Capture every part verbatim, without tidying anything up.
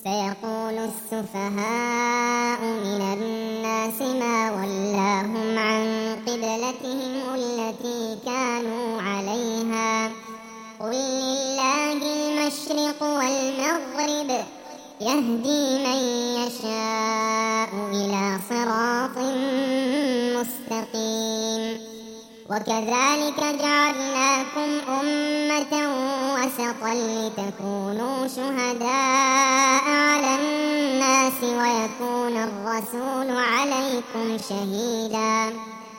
سيقول السفهاء من الناس ما ولاهم عن قبلتهم التي كانوا عليها قل لله المشرق والمغرب يهدي من يشاء إلى صراط مستقيم. وكذلك جعلناكم أمة وسطا لتكونوا شهداء على الناس ويكون الرسول عليكم شهيدا.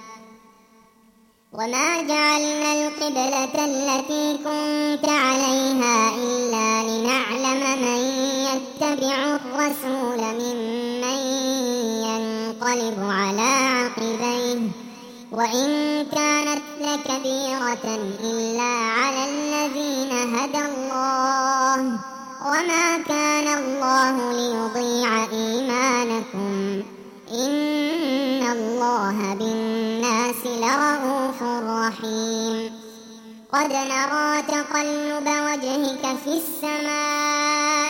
وما جعلنا القبلة التي كنت عليها إلا لنعلم من يتبع الرسول ممن ينقلب على عقبيه وإن كانت لكبيرة إلا على الذين هدى الله وما كان الله ليضيع إيمانكم إن الله بالناس لرءوف رحيم. قد نرى تقلب وجهك في السماء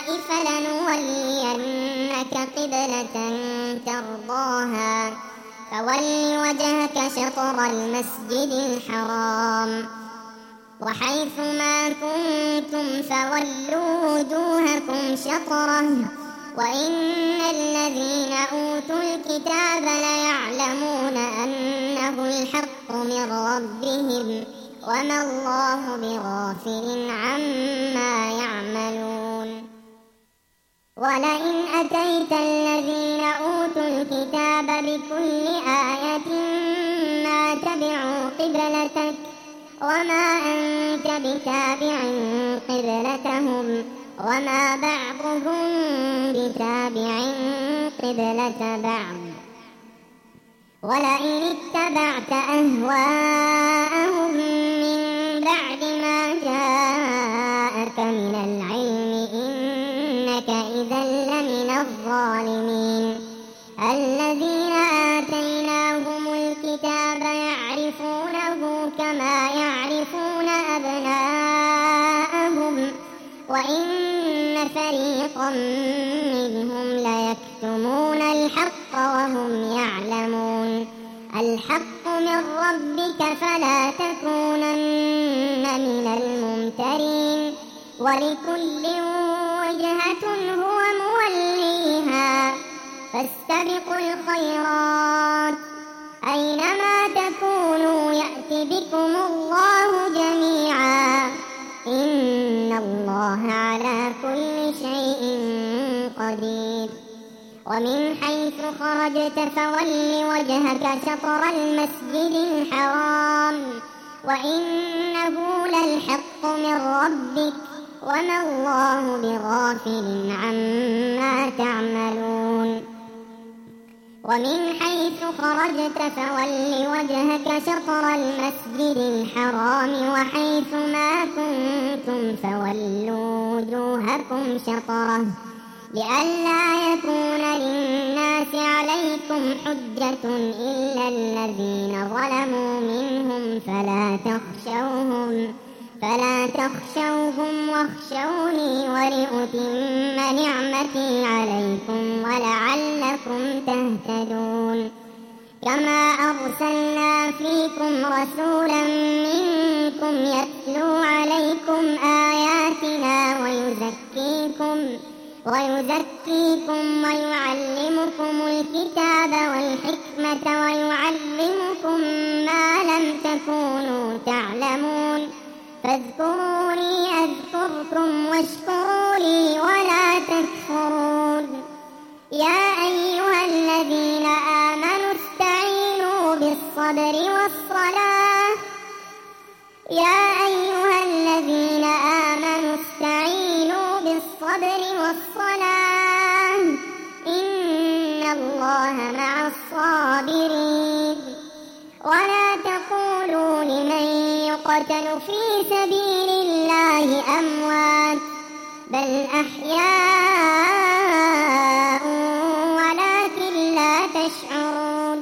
فلنولينك قبلة ترضاها فول وجهك شطر المسجد الحرام وحيث ما كنتم فولوا وجوهكم شطره وإن الذين أوتوا الكتاب ليعلمون أنه الحق من ربهم وما الله بغافل عما يعملون. ولئن أتيت الذين أوتوا الكتاب بكل آية ما تبعوا قبلتك وما أنت بتابع قبلتهم وما بعضهم بتابع قبلة بعض. ولئن اتبعت أهواءهم من بعد ما جاءك من العلم إنك إذا لمن الظالمين. الذين آتيناهم الكتاب يعرفونه كما يعرفون أبناءهم وإن فريقا منهم ليكتمون الحق وهم يعلمون. الحق من ربك فلا تكونن من الممترين ولكل وجهة هو موليها فاستبقوا الخيرات أينما تكونوا يأت بكم الله جميعا إن الله على كل شيء قدير. ومن حيث خرجت فول وجهك شطر المسجد الحرام وإنه للحق من ربك وما الله بغافل عما تعملون. ومن حيث خرجت فول وجهك شطر المسجد الحرام وحيث ما كنتم فولوا وجوهكم شطره لئلا يكون للناس عليكم حجة إلا الذين ظلموا منهم فلا تخشوهم فلا تخشوهم واخشوني ولأتم نعمتي عليكم ولعلكم تهتدون. كما أرسلنا فيكم رسولا منكم يتلو عليكم آياتنا ويزكيكم ويزكيكم ويعلمكم الكتاب والحكمة ويعلمكم ما لم تكونوا تعلمون فاذكروني أذكركم واشكروا لي ولا تكفرون. يا أيها الذين آمنوا استعينوا بالصبر والصلاة يا أيها الذين آمنوا استعينوا بالصبر والصلاة إن الله مع الصابرين. ولا تقولوا لمن يقتل في سبيل الله أموات بل أحياء ولكن لا تشعرون.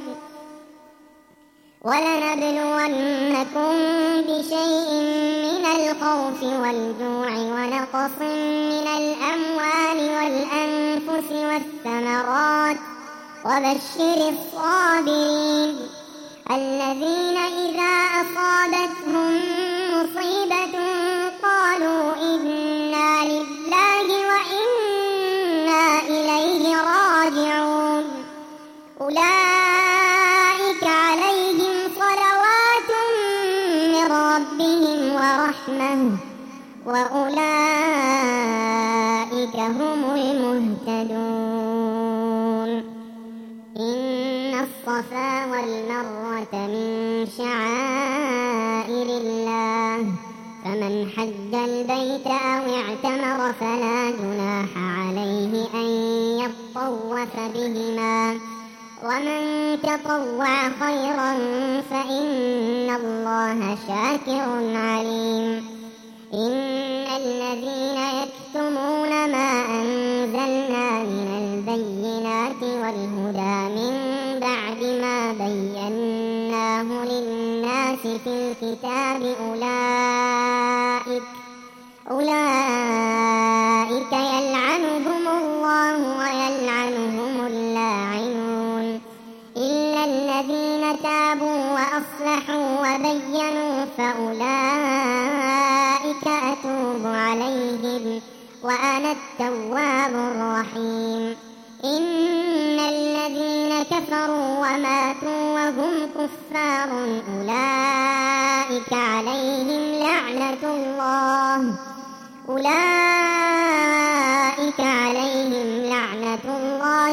ولنبلونكم بشيء من الخوف والجوع ونقص من الأموال والأنفس الفلوس والثمرات وبشر الصابرين الذين إذا أصابتهم مصيبة قالوا إنا لله وإنا إليه راجعون أولئك عليهم صلوات من ربهم ورحمة وأولئك هم المهتدون إن الصفا والمروة من شعائر الله فمن حج البيت أو اعتمر فلا جناح عليه أن يطوف بهما ومن تطوع خيرا فإن الله شاكر عليم إن الذين يكتمون ما أنزلنا من البينات والهدى من بعد ما بيناه للناس في الكتاب أولئك أولئك يلعنهم الله ويلعنهم اللاعنون إلا الذين تابوا وأصلحوا وبينوا فأولئك أتوب عليهم وأنا التواب الرحيم إن الذين كفروا وماتوا وهم كفار أولئك عليهم لعنة الله أولئك عليهم لعنة الله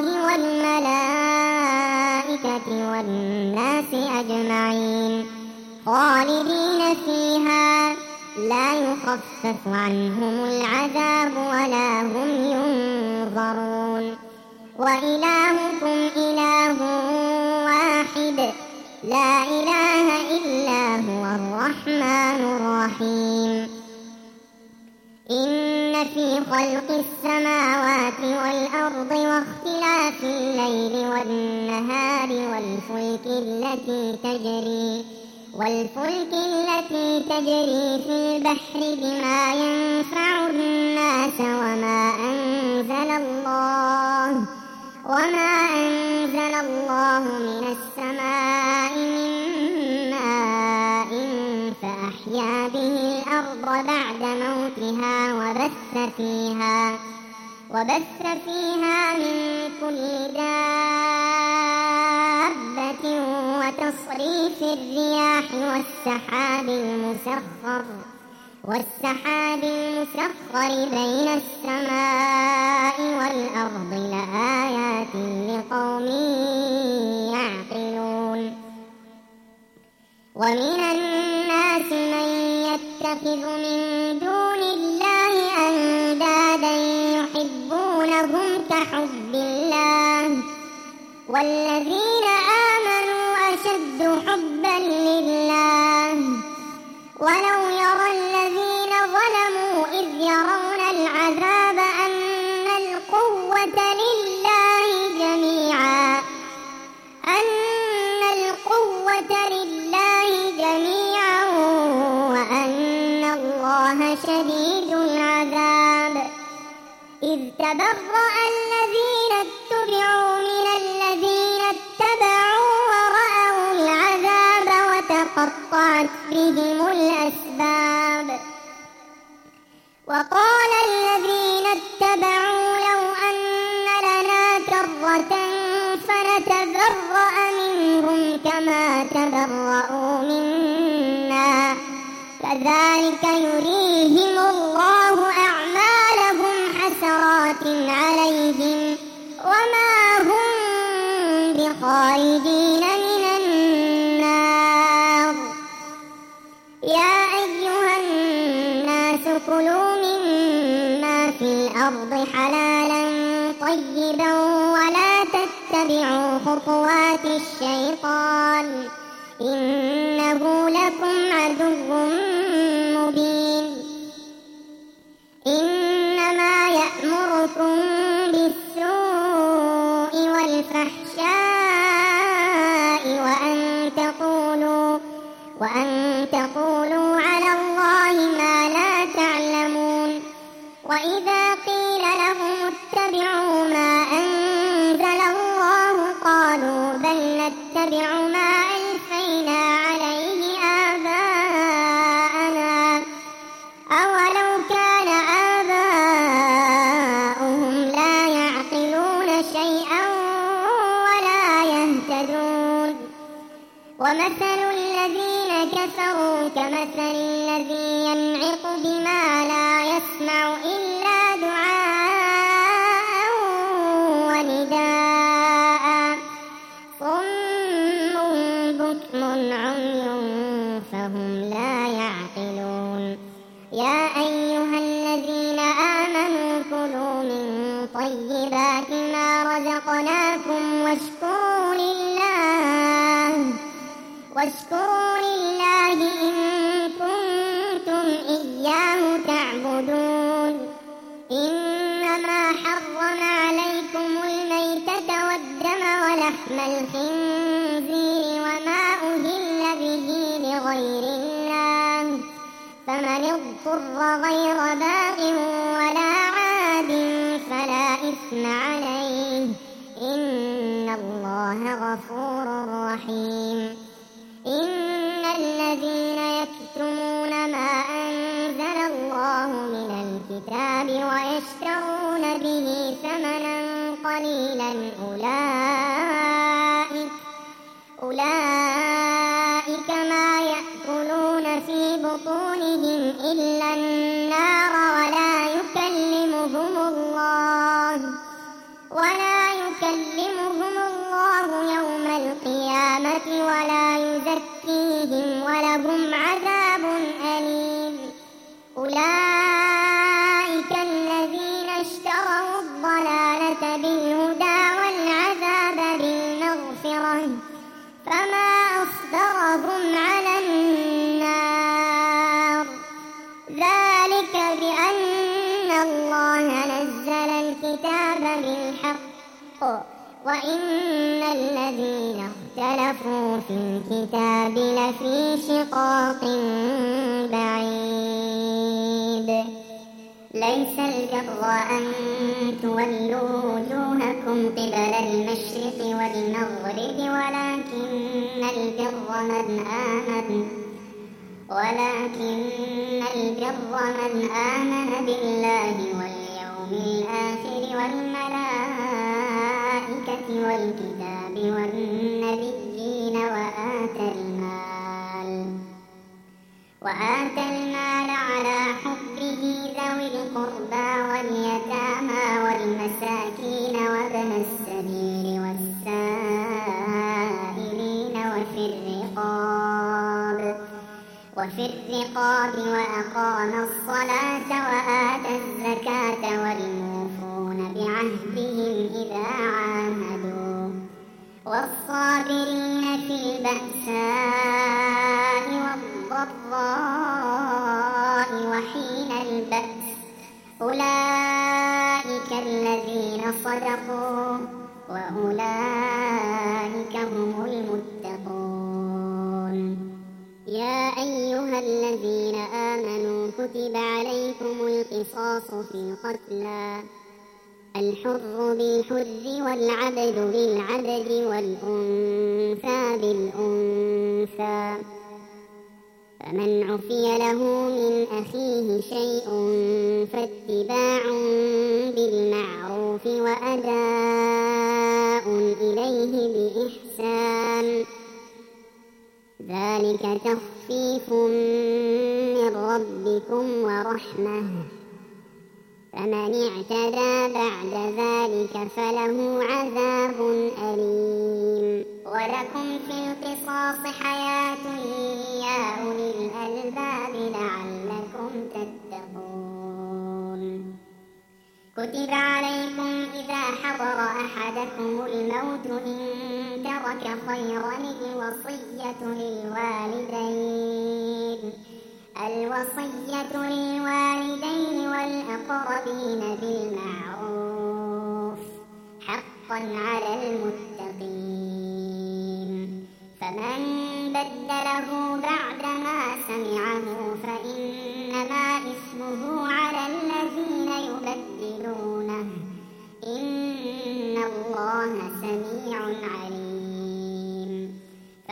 والملائكة والناس أجمعين خالدين فيها لا يخفف عنهم العذاب ولا هم ينظرون وإلهكم إله واحد لا إله إلا هو الرحمن الرحيم إن في خلق السماوات والأرض واختلاف الليل والنهار والفلك التي تجري والفلك التي تجري في البحر بما ينفع الناس وما أنزل الله وما أنزل الله من السماء من ماء فأحيا به الأرض بعد موتها وبث فيها وبث فيها من كل دابة وتصريف الرياح والسحاب المسخر والسحاب المسخر بين السماء والأرض لآيات لقوم يعقلون ومن الناس من يتخذ من دون الله أندادا يحبونهم كحب الله والذين آمنوا أشد حبا لله ولو يرى الذين ظلموا إذ يرون العذاب أن القوة لله جميعا أن القوة لله جميعا وأن الله شديد العذاب إذ تبرأ الذين اتبعوا من الذين اتبعوا ورأوا العذاب وتقطعت بهم الأسباب وقال الذين اتبعوا لو أن لنا كرة فنتبرأ منهم كما تبرأوا منا كذلك يريهم الله أعمالهم حسرات عليهم وما هم بخالدين من النار يا أيها الناس كلوا مما في الأرض حلالا طيبا ولا تتبعوا خطوات الشيطان إنه لكم عدو مبين إنما يأمركم بالسوء والفحشاء وأن تقولوا وأن تقولوا على الله ما لا تعلمون وإذا قيل لهم اتبعوا ما نتبع ما ألفينا عليه آباءنا أولو كان آباؤهم لا يعقلون شيئا ولا يهتدون ومثل الذين كفروا كمثل الذي ينعق بما لا يسمع إلا دعاء ونداء صم بكم عمي فهم لا يعقلون يا أيها الذين آمنوا كلوا من طيبات ما رزقناكم واشكروا لله واشكروا لله إن كنتم إياه تعبدون إنما حرم عليكم الميتة والدم ولحم الخنزير وما أهل به لغير الله فمن اضطر غير باغ ولا عاد فلا إثم عليه إن الله غفور رحيم إن الذين يكتمون ما أنزل الله من الكتاب ويشترون به ثمنا قليلا أولئك أولئك ما يأكلون في بطونهم إلا النار ولا يكلمهم الله ولا يكلمهم الله يوم القيامة ولا يزكيهم ولهم عذاب أليم أولئك الذين اشتروا الضلالة بالهدى والعذاب بالمغفرة فما أصبرهم على النار ذلك بأن الله نزل الكتاب بالحق وإن الذين اختلفوا في الكتاب لفي شقاق بعيد ليس البر أن تولوا وجوهكم قبل المشرق والمغرب ولكن البر من آمن ولكن البر من آمن بالله واليوم الآخر والملائكة والكتاب والنبيين وآتى المال وآتى المال على حبه ذوي القربى واليتامى والمساكين وابن السبيل والسائلين وفي الرقاب وفي الرقاب وأقام الصلاة وآتى الزكاة والموفون بعهدهم إذا عاهدوا والصابرين في البأساء والضراء وحين البأس أولئك الذين صدقوا وأولئك هم المتقون يا أيها الذين آمنوا كتب عليكم القصاص في القتلى الحر بالحر والعبد بالعبد والأنثى بالأنثى فمن عفي له من أخيه شيء فاتباع بالمعروف وأداء إليه بإحسان ذلك تخفيف من ربكم ورحمة فمن اعتدى بعد ذلك فله عذاب أليم ولكم في القصاص حياة يا أولي الألباب لعلكم تتقون كتب عليكم إذا حضر أحدكم الموت إن ترك خيرا الوصية للوالدين الوصية للوالدين والأقربين بالمعروف حقا على المتقين فمن بدله بعدما سمعه فإنما إثمه على الذين يبدلونه إن الله سميع عليم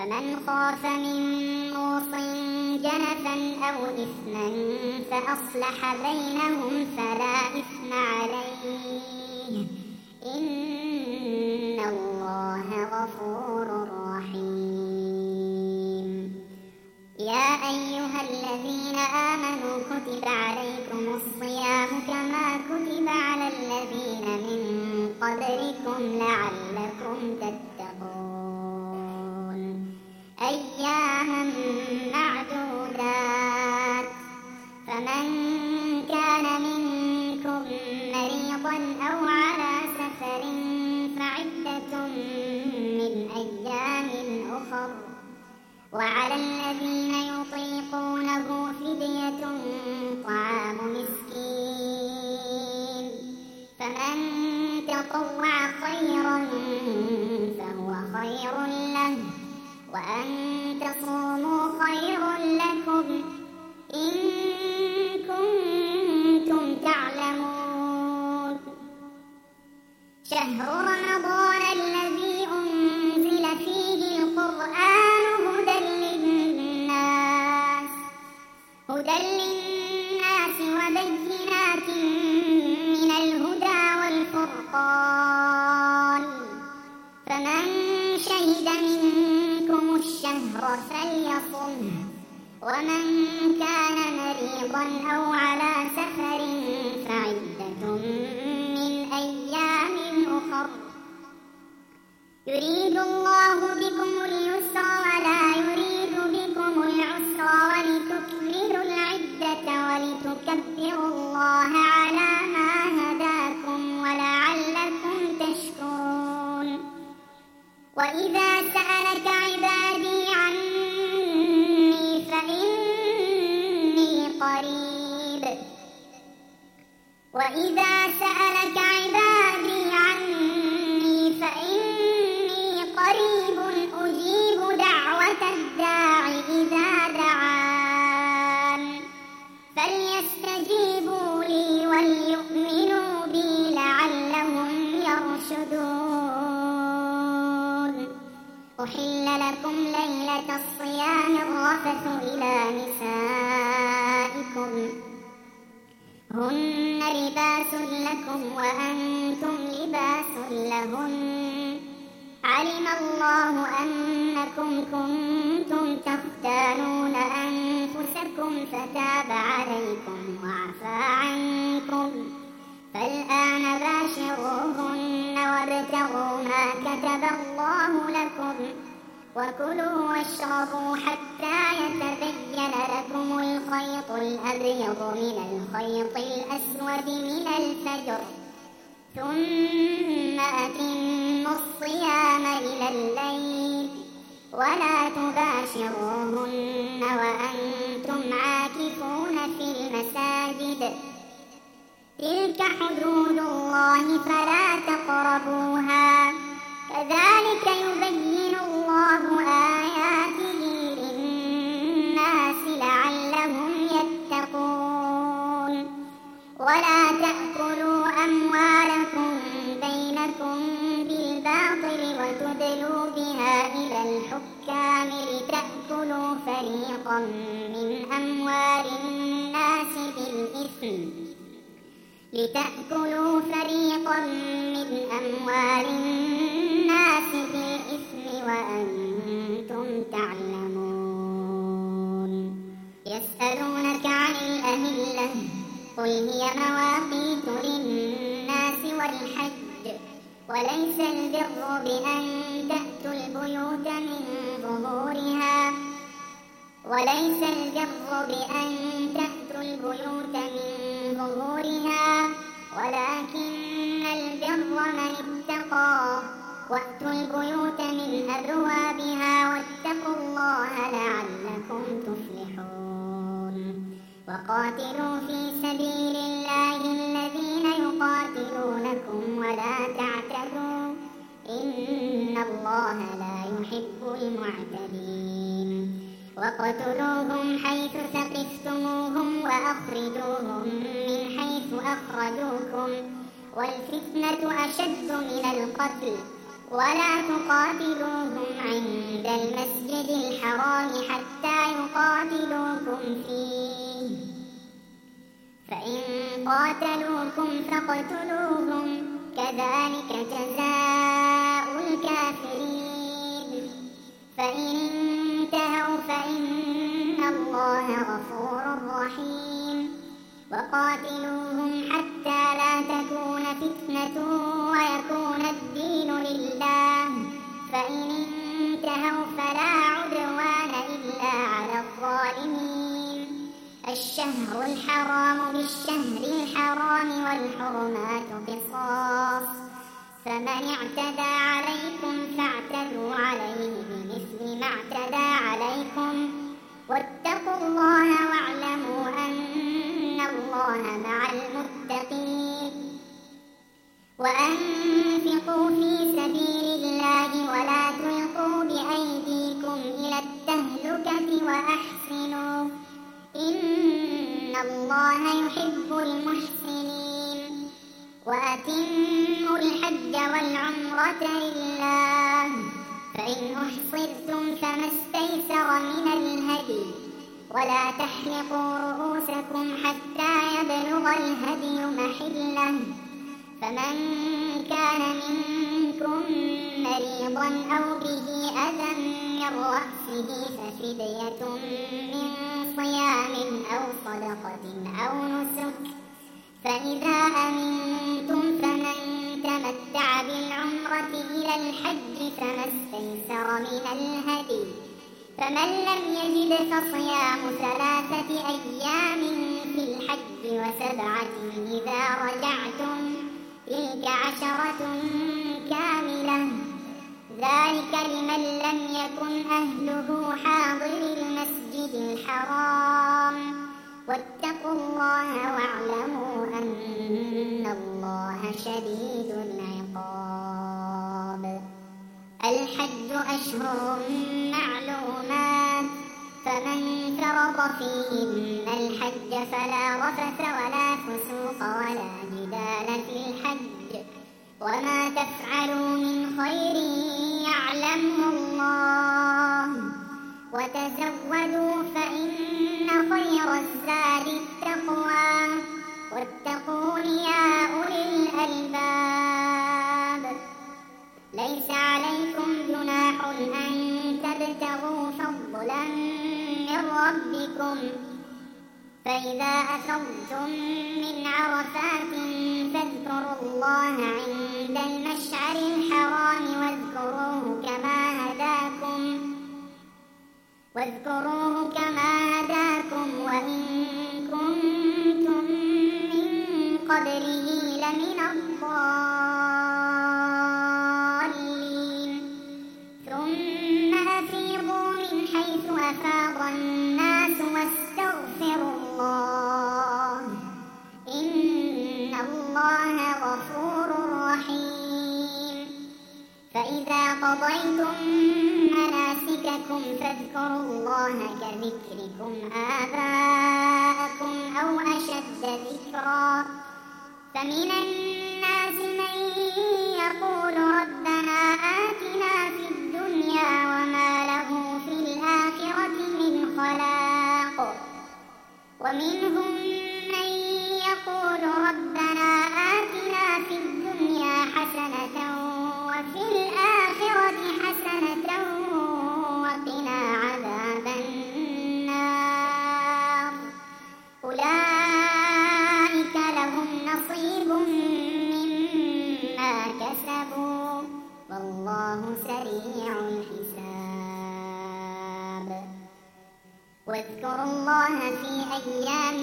فمن خاف من موص جنفا أو إثما فأصلح بينهم فلا إثم عليه إن الله غفور رحيم. يا أيها الذين آمنوا كتب عليكم الصيام كما كتب على الذين من قبلكم لعلكم تتقون أياما معدودات. فمن كان منكم مريضا أو على سفر فعدة من أيام أخر، وعلى الذين يطيقونه فدية طعام مسكين، فمن تطوع خيرا فهو خير له، وأن تصوموا خير لكم إن كنتم تعلمون. شهر رمضان الذي أنزل فيه القرآن هدى للناس هدى للناس وبينات من الهدى والفرقان، فمن شهد منكم الشهر فليصمه، ومن كان مريضا أو على سفر فعدة من أيام أخر. يريد الله بكم اليسر ولا يريد بكم العسر ولتكملوا العدة ولتكبروا الله على ما هداكم ولعلكم تشكرون. وإذا سألك عبادي عني فإني قريب وإذا سألك عبادي عني فإني قريب أجيب دعوة الداع إذا دعان فليستجيبوا لي وليؤمنوا بي لعلهم يرشدون. أحل لكم ليلة الصيام الرفث إلى نسائكم هن لباس لكم وأنتم لباس لهن، علم الله أنكم كنتم تختانون أنفسكم فتاب عليكم وعفى عنكم، فالآن باشروهن وابتغوا ما كتب الله لكم وكلوا واشربوا حتى يتبين لكم الخيط الأبيض من الخيط الأسود من الفجر، ثم أتموا الصيام إلى الليل ولا تباشروهن وأنتم عاكفون في المساجد، تلك حدود الله فلا تقربوها، كذلك يبين الله آياته للناس لعلهم يتقون. ولا تأكلوا أموالكم بينكم بالباطل وتدلوا بها إلى الحكام لتأكلوا فريقا من أموال الناس بالإثم لتأكلوا فريقا من أموال الناس بالإثم وأنتم تعلمون. يسألونك عن الأهلة قل هي مواقيت للناس والحج، وليس البر بأن تأتوا البيوت من ظهورها وليس البر بأن تأتوا البيوت من ظهورها ولكن البر من اتقى، وأتوا البيوت من أبوابها واتقوا الله لعلكم تفلحون. وقاتلوا في سبيل الله الذين يقاتلونكم ولا تعتدوا إن الله لا يحب المعتدين. وقتلوهم حيث ثقفتموهم وأخرجوهم من حيث أخرجوكم والفتنة أشد من القتل ولا تقاتلوهم عند المسجد الحرام حتى يقاتلوكم فيه، فإن قاتلوكم فاقتلوهم، كذلك جزاء الكافرين. فإن انتهوا فإن الله غفور رحيم. وقاتلوهم حتى لا تكون فتنة ويكون الدين لله، فإن انتهوا فلا عدوان إلا على الظالمين. الشهر الحرام بالشهر الحرام والحرمات قصاص، فمن اعتدى عليكم فاعتدوا عليه بمثل ما اعتدى عليكم، واتقوا الله واعلموا أن الله مع المتقين. وأنفقوا في سبيل الله ولا تلقوا بأيديكم إلى التهلكة وأحسنوا، إن الله يحب المحسنين. وأتموا الحج والعمرة لله، فإن أحصرتم فما استيسر من الهدي، ولا تحلقوا رؤوسكم حتى يبلغ الهدي محله، فمن كان منكم مريضا أو به أذى من رأسه ففدية من صيام أو صدقة أو نسك، فإذا أمنتم فمن تمتع بالعمرة إلى الحج فما استيسر من الهدي، فمن لم يجد فصيام ثلاثة أيام في الحج وسبعة إذا رجعتم، تلك عشرة كاملة، ذلك لمن لم يكن أهله حاضر المسجد الحرام. واتقوا الله واعلموا أن الله شديد العقاب. الحج أشهر معلومات، فمن فرض فيهن الحج فلا رفث ولا فسوق ولا جدال في الحج، وما تفعلوا من خير يعلمه الله، وتزودوا فإن خير الزاد التقوى، واتقون يا أولي الألباب. ليس عليكم جناح أن تبتغوا فضلا من ربكم، فإذا أفضتم من عرفات فاذكروا الله عند المشعر الحرام واذكروه كما هداكم واذكروه كما هداكم وإن كنتم من قبله لمن الضالين. ثم أفيضوا من حيث أفاض الناس واستغفروا الله، إن الله غفور رحيم. فإذا قضيتم مناسككم فاذكروا الله كذكركم آباءكم أو أشد ذكرا، فمن الناس من يقول ربنا آتنا في الدنيا وما له في الآخرة من خلاق، ومنهم من يقول ربنا آتنا في الدنيا حسنة وفي الآخرة حسنة وقنا عذاب النار. أولئك لهم نصيب مما كسبوا والله سريع الحساب. واذكروا الله في أيام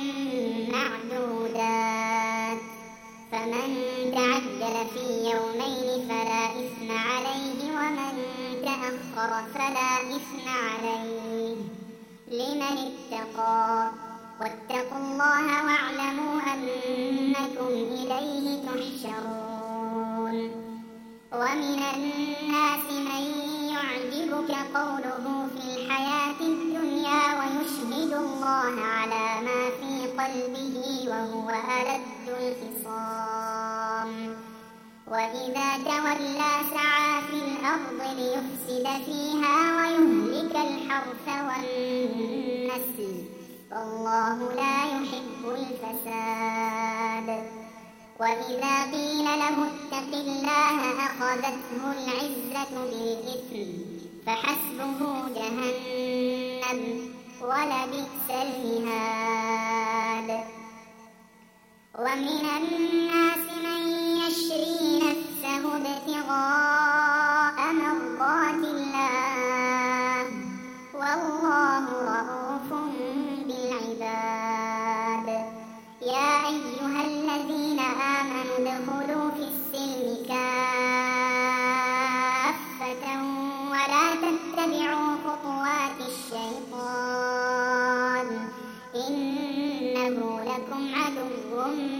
معدودات، فمن تعجل في يومين فلا إثم عليه ومن تأخر فلا إثم عليه لمن اتقى. واتقوا الله واعلموا أنكم إليه تحشرون. ومن الناس من يعجبك قوله في الحياة الدنيا ويشهد الله على ما في قلبه وهو ألد الخصام. وإذا تولى سعى في الأرض ليفسد فيها ويهلك الحرث والنسل والله لا يحب الفساد. وإذا قيل له اتق الله أخذته العزة بالإثم فحسبه جهنم ولبئس المهاد. ومن الناس من يشري نفسه ابتغاء مرضات الله والله رءوف بالعباد. يا أيها الذين آمنوا ادخلوا في السلم كافة ولا تتبعوا خطوات الشيطان إنه لكم عدو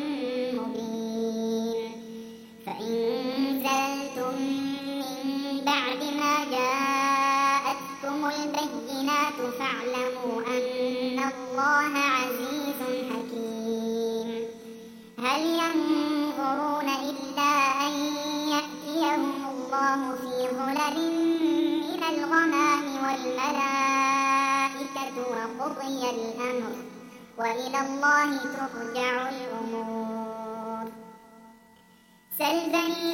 مبين. فإن زلتم من بعد ما جاءتكم البينات فاعلموا أن الله عزيز حكيم. هل ينظرون إلا أن يأتيهم الله في ظلل من الغمام والملائكة وقضي الأمر وإلى الله ترجع الأمور. سل بني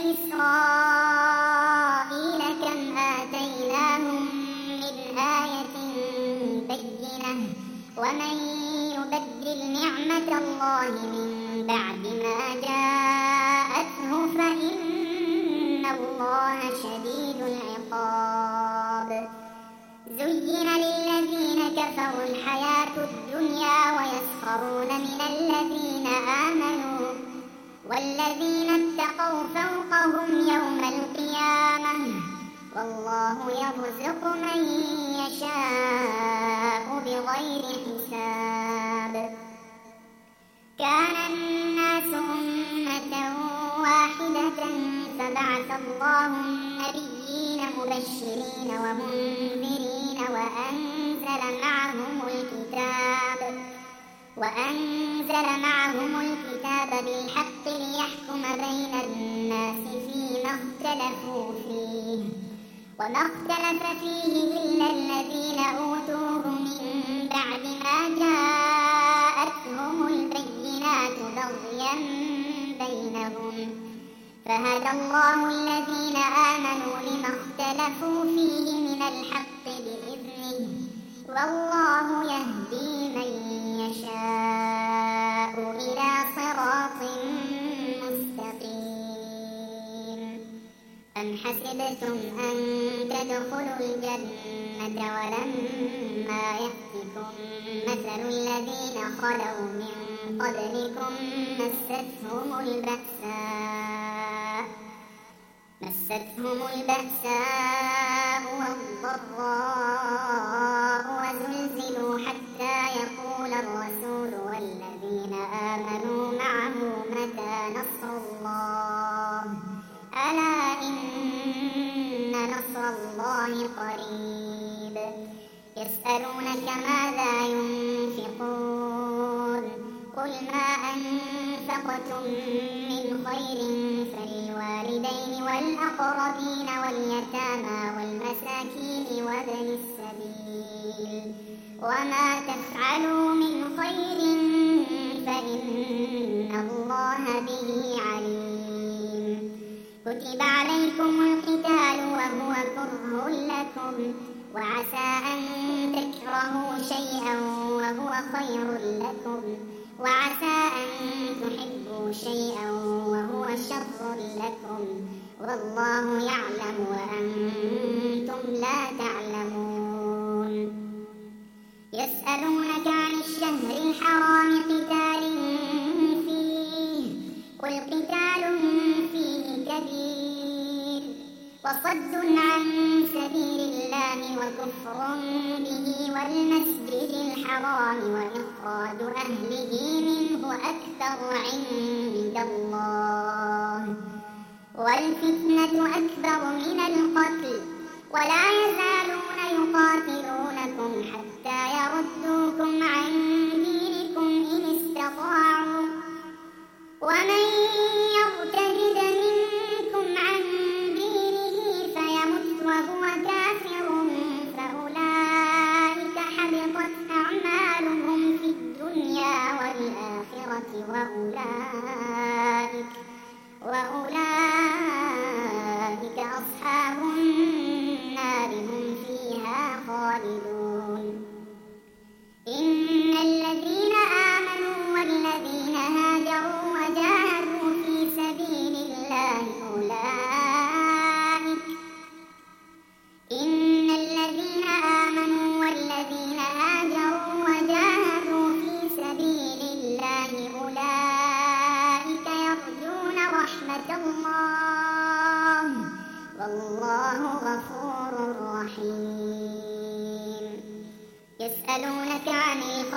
إسرائيل كم آتيناهم من آية بينة ومن يبدل نعمة الله من بعد ما جاءته فإن الله شديد العقاب. زين للذين كفروا الحياة الدنيا ويسخرون من الذين آمنوا والذين اتقوا فوقهم يوم القيامة والله يرزق من يشاء بغير حساب. كان الناس أمة واحدة فبعث الله النبيين مبشرين ومنذرين وأنزل معهم الكتاب وأنزل معهم الكتاب بالحق ليحكم بين الناس فيما اختلفوا فيه وما اختلف فيه إلا الذين أوتوه من بعد ما جاءتهم البينات بغيا بينهم فهدى الله الذين آمنوا لما اختلفوا فيه من الحق بإذنه والله يهدي من يشاء إلى صراط مستقيم. أم حسبتم أن تدخلوا الجنة ولما يأتكم مثل الذين خلوا من قبلكم مستهم البأساء مستهم البأساء والضراء وزلزلوا حتى يقول الرسول والذين آمنوا معه متى نصر الله ألا إن نصر الله قريب. يسألونك ماذا ينفقون قل ما أنفقتم من خير فللوالدين والأقربين واليتامى والمساكين وابن السبيل وما تفعلوا من خير فإن الله به عليم. كتب عليكم القتال وهو كره لكم وعسى أن تكرهوا شيئا وهو خير لكم وعسى أن تحبوا شيئا وهو شر لكم والله يعلم وأنتم لا تعلمون. يسألونك عن الشهر الحرام قتال فيه قل قتال فيه كبير وصد عن سبيل الله وكفر به والمسجد الحرام وإخراج أهله منه أكثر عند الله والفتنة أكبر من القتل ولا يزالون يقاتلونكم حتى يردوكم عن دينكم إن استطاعوا ومن يرتد منكم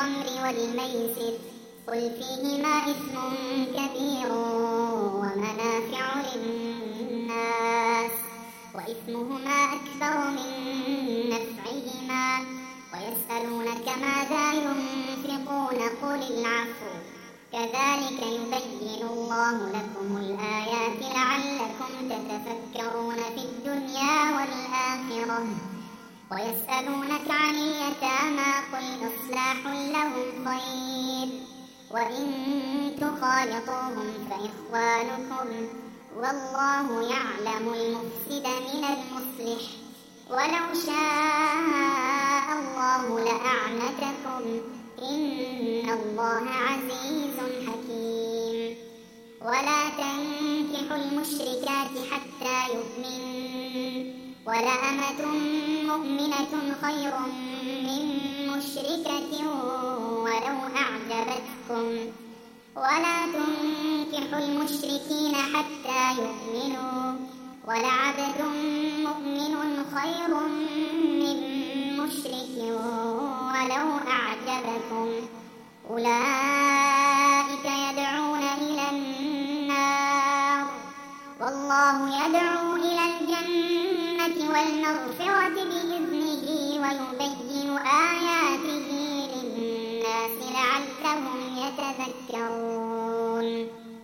الخمر والميسر قل فيهما إثم كبير ومنافع للناس وإثمهما أكبر من نفعهما ويسألونك ماذا ينفقون قل العفو كذلك يبين الله لكم الآيات لعلكم تتفكرون في الدنيا والآخرة ويسألونك عن اليتامى قل إصلاح لهم خير وإن تخالطوهم فإخوانكم والله يعلم المفسد من المصلح ولو شاء الله لأعنتكم إن الله عزيز حكيم ولا تنكحوا المشركات حتى يؤمنوا ولأمة مؤمنة خير من مشركة ولو أعجبتكم ولا تنكحوا المشركين حتى يؤمنوا ولعبد مؤمن خير من مشرك ولو أعجبكم أولئك يدعون إلى النار والله يدعو إلى الجنة والمغفرة بإذنه ويبين آياته للناس لعلهم يتذكرون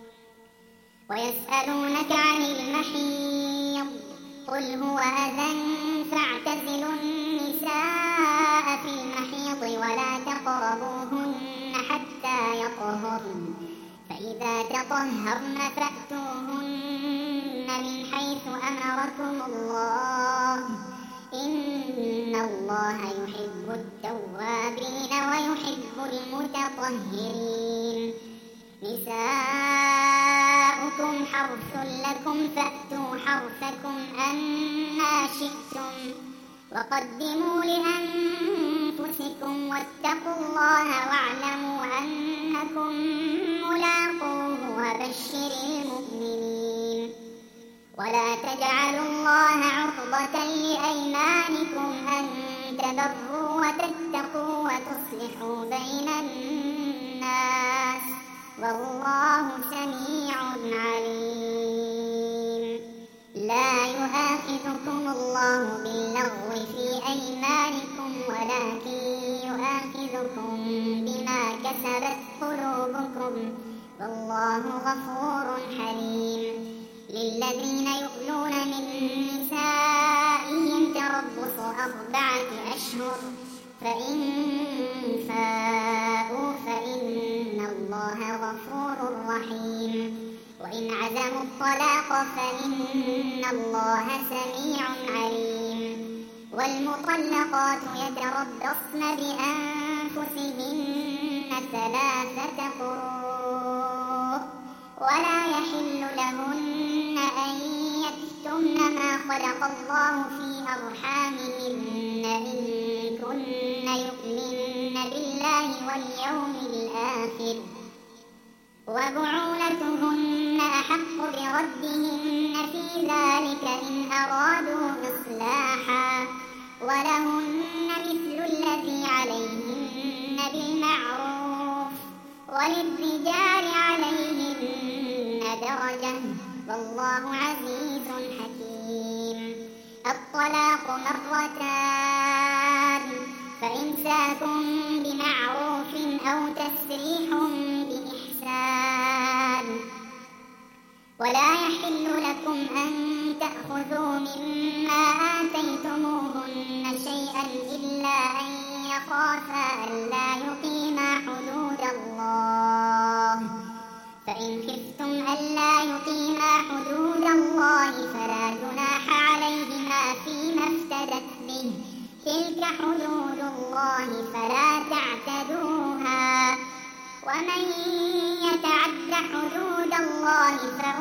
ويسألونك عن المحيض قل هو أذى فاعتزلوا النساء في المحيض ولا تقربوهن حتى يطهرن فإذا تطهرن فأتوهن من حيث أمركم الله إن الله يحب التوابين ويحب المتطهرين نساؤكم حرث لكم فأتوا حرثكم أنى شئتم وقدموا لأنفسكم واتقوا الله واعلموا أنكم ملاقوه وبشر المؤمنين ولا تجعلوا الله عرضة لأيمانكم أن تبروا وتتقوا وتصلحوا بين الناس والله سميع عليم لا يؤاخذكم الله باللغو في أيمانكم ولكن يؤاخذكم بما كسبت قلوبكم والله غفور حليم للذين يؤلون من نسائهم تربص أربعة أشهر فإن فاءوا فإن الله غفور رحيم وإن عزموا الطلاق فإن الله سميع عليم والمطلقات يتربصن بأنفسهن ثلاثة قروء ولا يحل لهن أن يكتمن ما خلق الله في أرحامهن إن كن يؤمن بالله واليوم الآخر وبعولتهن أحق بردهن في ذلك إن أرادوا إصلاحا ولهن مثل الذي عليهن بالمعروف وللرجال عليهن درجة والله عزيز حكيم الطلاق مرتان فإمساك بمعروف أو تسريح بإحسان ولا يحل لكم أن تأخذوا مما آتيتموهن شيئا إلا أن يخافا ألا يقيما حدود الله فإن خفتم ألا يقيما حدود الله فلا جناح عليهما فيما افتدت به تلك حدود الله فلا تعتدوها ومن يتعد حدود الله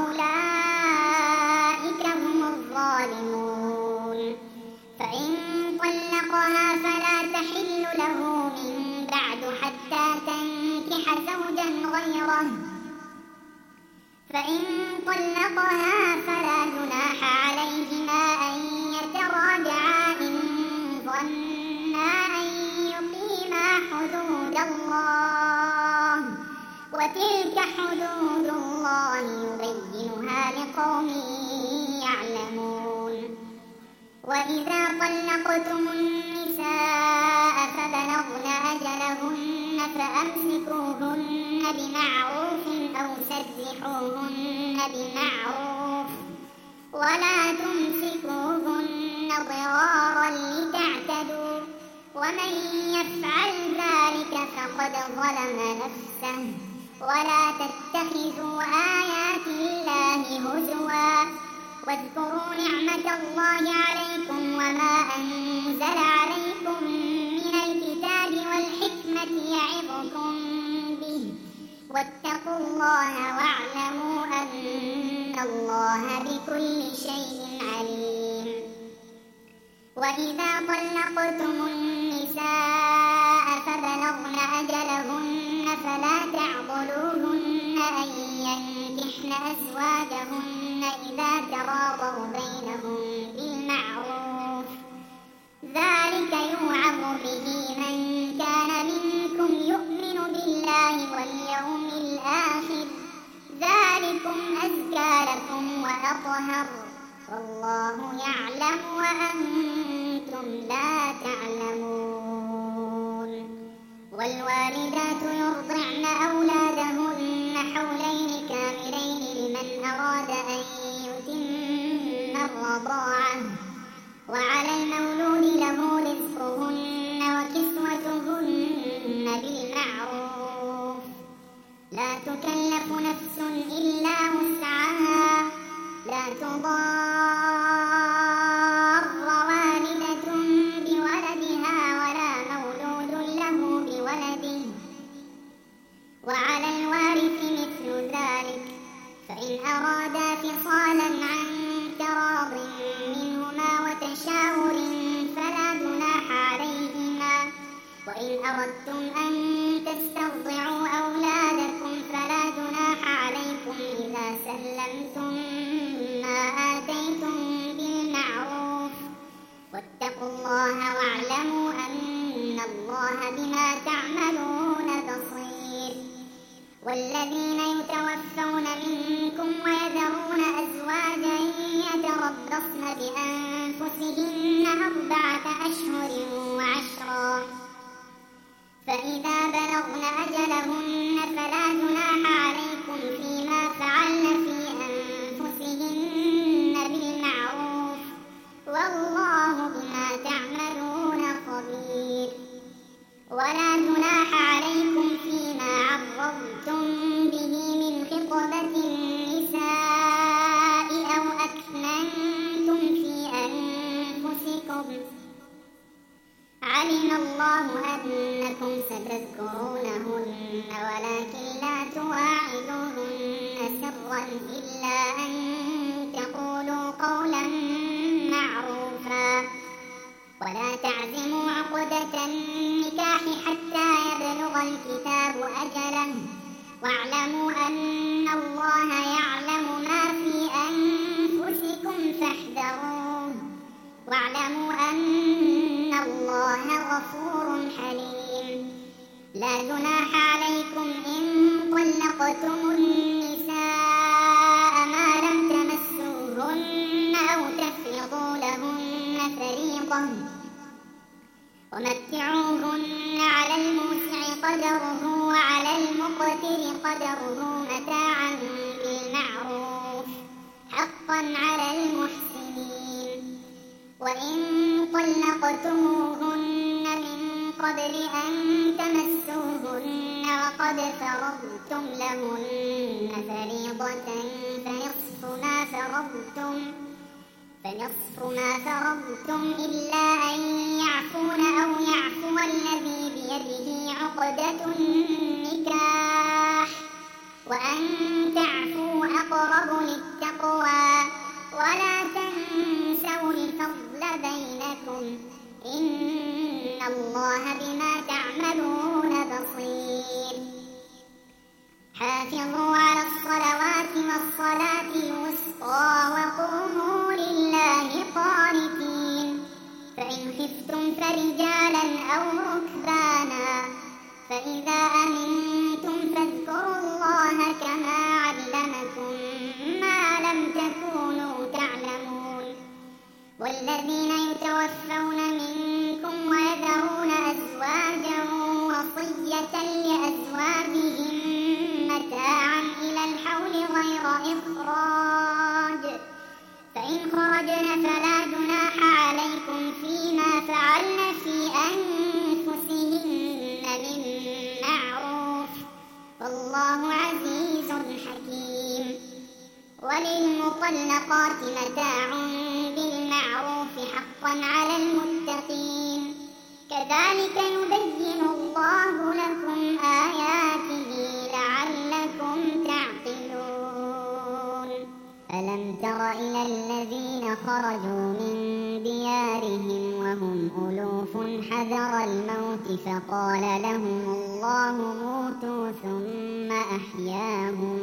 فأولئك هم الظالمون فإن طلقها فلا تحل له من بعد حتى تنكح زوجا غيره فإن طلقها فلا جناح عليهما أن يتراجعا إن ظنا أن يقيما حدود الله وإذا طلقتم النساء فبلغن أجلهن فأمسكوهن بمعروف أو سرحوهن بمعروف ولا تمسكوهن ضرارا لتعتدوا ومن يفعل ذلك فقد ظلم نفسه ولا تتخذوا آيات الله هزوا واذكروا نعمة الله عليكم وما أنزل عليكم من الكتاب والحكمة يعظكم به واتقوا الله واعلموا أن الله بكل شيء عليم. وإذا طلقتم النساء فبلغن أجلهن فلا تعضلوهن أن ينكحن أزواجهن إذا تراضوا بينهم بالمعروف ذلك يوعظ به من كان منكم يؤمن بالله واليوم الآخر ذلكم أزكى لكم وأطهر والله يعلم وأنتم لا تعلمون. والوالدات يرضعن أولادهن حولين كاملين لمن أراد أن يتم الرضاعة وعلى المولود له رزقهن وكسوتهن بالمعروف لا تكلف نفس إلا وسعها لا تضار والدة بولدها ولا مولود له بولده وعلى الوارث مثل ذلك فإن أرادا فصالا عن تراض منهما وتشاور فلا جناح عليهما وإن أردتم أن تسترضعوا أولادكم فلا جناح عليكم إذا سلمتم ما آتيتم بالمعروف واتقوا الله واعلموا أن الله بما تعملون بصير. والذين يتوفون منكم ويذرون أزواجا يتربصن بأنفسهن أربعة أشهر وعشرا فإذا بلغن أجلهن فلا جناح عليكم فيما فعلن في أنفسهن بالمعروف والله بما تعملون خبير. ولا جناح عليكم فيما عرضتم به من خطبة النساء أو أكننتم في أنفسكم علم الله أنكم ستذكرونهن ولكن لا تواعدوهن سرا إلا أن تقولوا قولا معروفا ولا تعزموا عقدة النكاح حتى يبلغ الكتاب أجله واعلموا أن الله يعلم ما في أنفسكم فاحذروه واعلموا أن الله غفور حليم. لا جناح عليكم إن طلقتم النساء ما لم تمسوهن أو تفرضوا لهن فريضة ومتعوهن على الموسع قدره وعلى المقتر قدره متاعا بالمعروف حقا على المحسنين. وإن طلقتموهن من قبل أن تمسوهن وقد فرضتم لهن فريضة فنصف ما فرضتم فنصف ما فرضتم إلا أن يعفون أو يعفو الذي بيده عقدة النكاح وأن تعفوا أقرب للتقوى ولا تنسوا الفضل بينكم إن الله بما تعملون بصير. حافظوا على الصلوات والصلاة الوسطى وقوموا لله قانتين فإن خفتم فرجالا أو ركبانا فإذا أمنتم فاذكروا الله كما علمكم ما لم تكونوا تعلمون. والذين يتوفون منكم ويذرون أزواجا وصية لأزواجهم متاعا إلى الحول غير إخراج، فإن خرجن فلا جناح عليكم فيما فعلن في أنفسهن من معروف، والله عزيز حكيم. وللمطلقات متاع بالمعروف حقا على المتقين، كذلك يبين الله لكم آياته لعلكم تعقلون. ألم تر إلى الذين خرجوا من ديارهم وهم ألوف حذر الموت فقال لهم الله موتوا ثم أحياهم،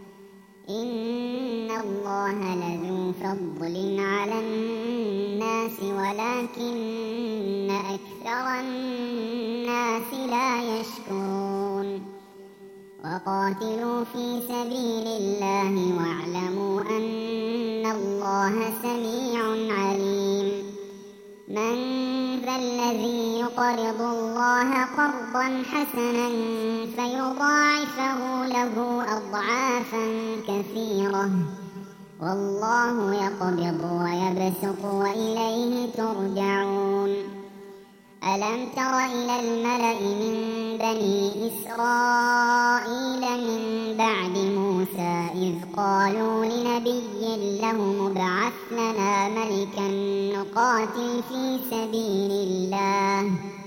إن الله لذو فضل على الناس ولكن أكثر الناس لا يشكرون. وقاتلوا في سبيل الله واعلموا أن الله سميع عليم. من ذا الذي يقرض الله قرضا حسنا فيضاعفه له أضعافا كثيرة، والله يقبض ويبسط وإليه ترجعون. ألم تر إلى الملأ من بني إسرائيل من بعد موسى إذ قالوا لنبي له ابعث لنا ملكا نقاتل في سبيل الله،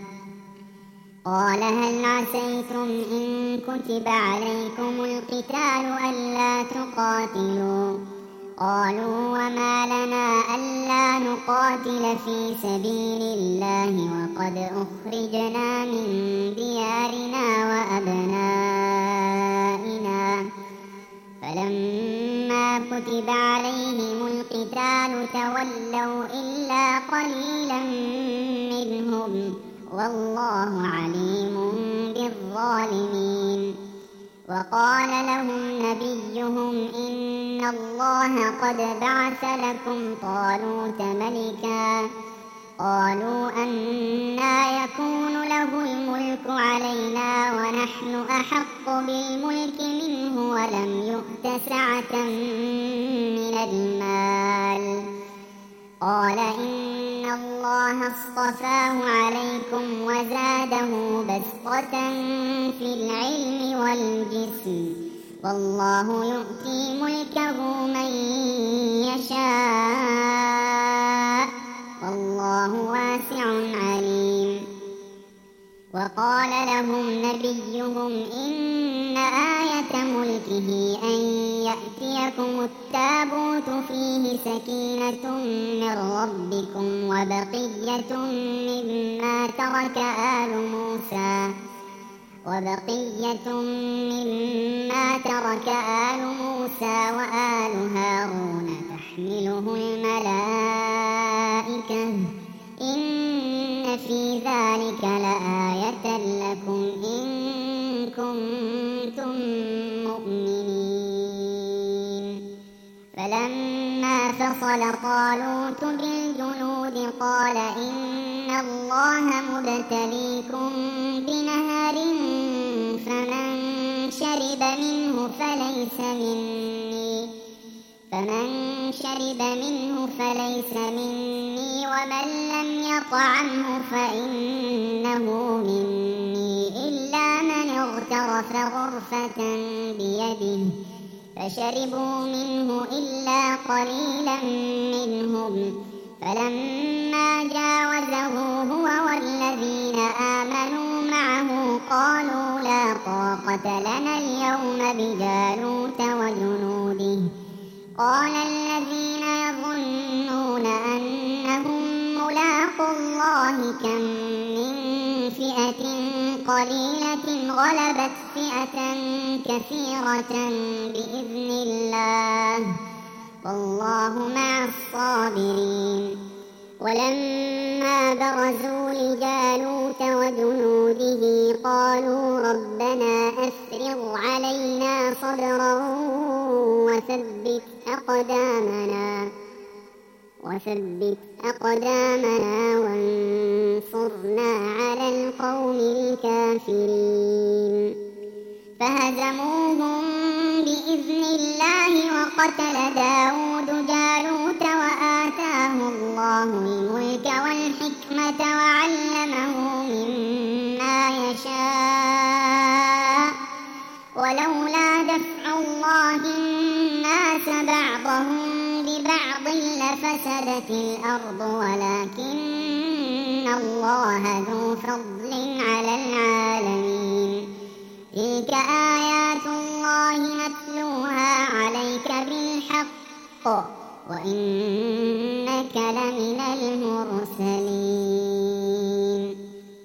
قال هل عسيتم إن كتب عليكم القتال ألا تقاتلوا؟ قالوا وما لنا ألا نقاتل في سبيل الله وقد أخرجنا من ديارنا وأبنائنا، فلما كتب عليهم القتال تولوا إلا قليلا منهم، والله عليم بالظالمين. وقال لهم نبيهم إن الله قد بعث لكم طالوت ملكا، قالوا أنى يكون له الملك علينا ونحن أحق بالملك منه ولم يؤت سعة من المال، قال إن الله اصطفاه عليكم وزاده بسطة في العلم والجسم، والله يؤتي ملكه من يشاء، والله واسع عليم. وقال لهم نبيهم إن آية ملكه أن يأتيكم التابوت فيه سكينة من ربكم وبقية مما ترك آل موسى وبقية مما ترك آل موسى وآل هارون تحمله الملائكة، إن في ذلك لآية لكم إن كنتم مؤمنين. فلما فصل طالوت بالجنود قال إن الله مبتليكم بنهر فمن شرب منه فليس مني فمن شرب منه فليس مني ومن لم يطعمه فإنه مني إلا من اغترف غرفة بيده، فشربوا منه إلا قليلا منهم، فلما جاوزه هو والذين آمنوا معه قالوا لا طاقة لنا اليوم بجالوت وجنوده، قال الذين يظنون أنهم ملاقو الله كم من فئة قليلة غلبت فئة كثيرة بإذن الله، والله مع الصابرين. ولما برزوا لجالوت وجنوده قالوا ربنا أفرغ علينا صبرا وثبت أقدامنا وثبت أقدامنا وانصرنا على القوم الكافرين فهزموهم بإذن الله وقتل داود جالوت وآتاه الله الملك والحكمة وعلمه مما يشاء ولولا دفع الله الناس بعضهم ببعض لفسدت الأرض ولكن الله ذو فضل على العالمين تلك آيات الله نتلوها عليك بالحق وإنك لمن المرسلين